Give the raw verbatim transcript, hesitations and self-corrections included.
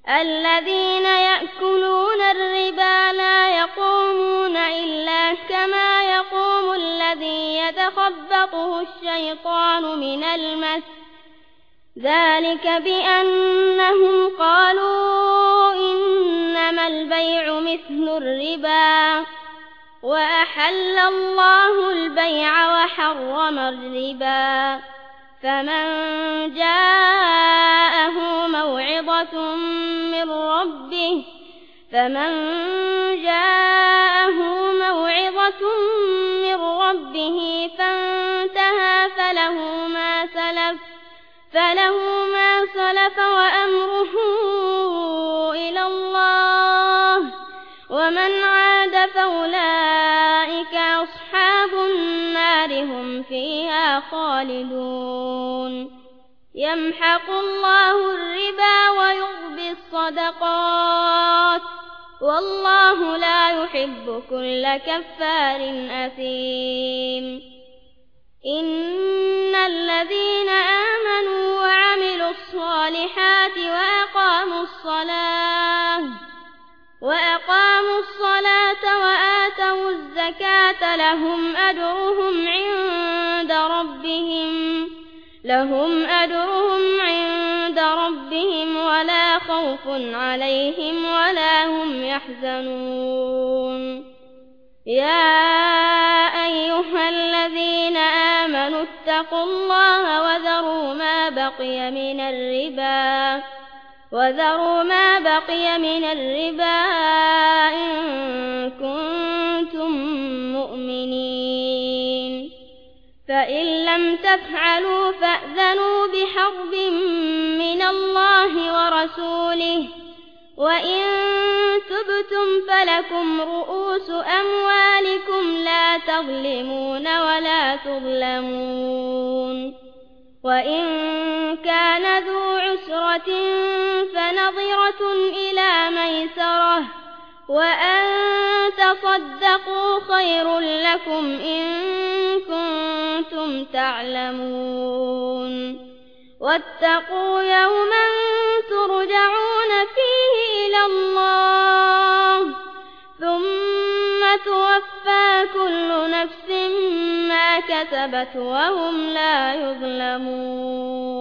الذين يأكلون الربا لا يقومون إلا كما يقوم الذي يتخبطه الشيطان من المس ذلك بأنهم قالوا إنما البيع مثل الربا وأحل الله البيع وحرم الربا فمن جاءه موعظة من ربه فمن جاءه موعظة من ربه فانتهى فله ما سلف فله ما سلف وأمره إلى الله ومن عاد فأولئك أصحاب النار هم فيها خالدون يمحق الله الربا ويربي الصدقات والله لا يحب كل كفار أثيم إن الذين آمنوا وعملوا الصالحات وأقاموا الصلاة وأقاموا الصلاة وآتوا الزكاة لهم أجرهم عند ربهم لهم أجرهم عند ربهم ولا خوف عليهم ولا هم يحزنون يا أيها الذين آمنوا اتقوا الله وذروا ما بقي من الربا وذروا ما بقي من الربا إن كنتم مؤمنين فإن لم تفعلوا فأذنوا بحرب من الله ورسوله وإن تبتم فلكم رؤوس أموالكم لا تظلمون ولا تظلمون وإن كان ذو عسرة فنظرة إلى ميسرة وأن تصدقوا خير لكم إن كنتم تعلمون واتقوا يوما ترجعون فيه إلى الله ثم توفى كل نفس ما كسبت وهم لا يظلمون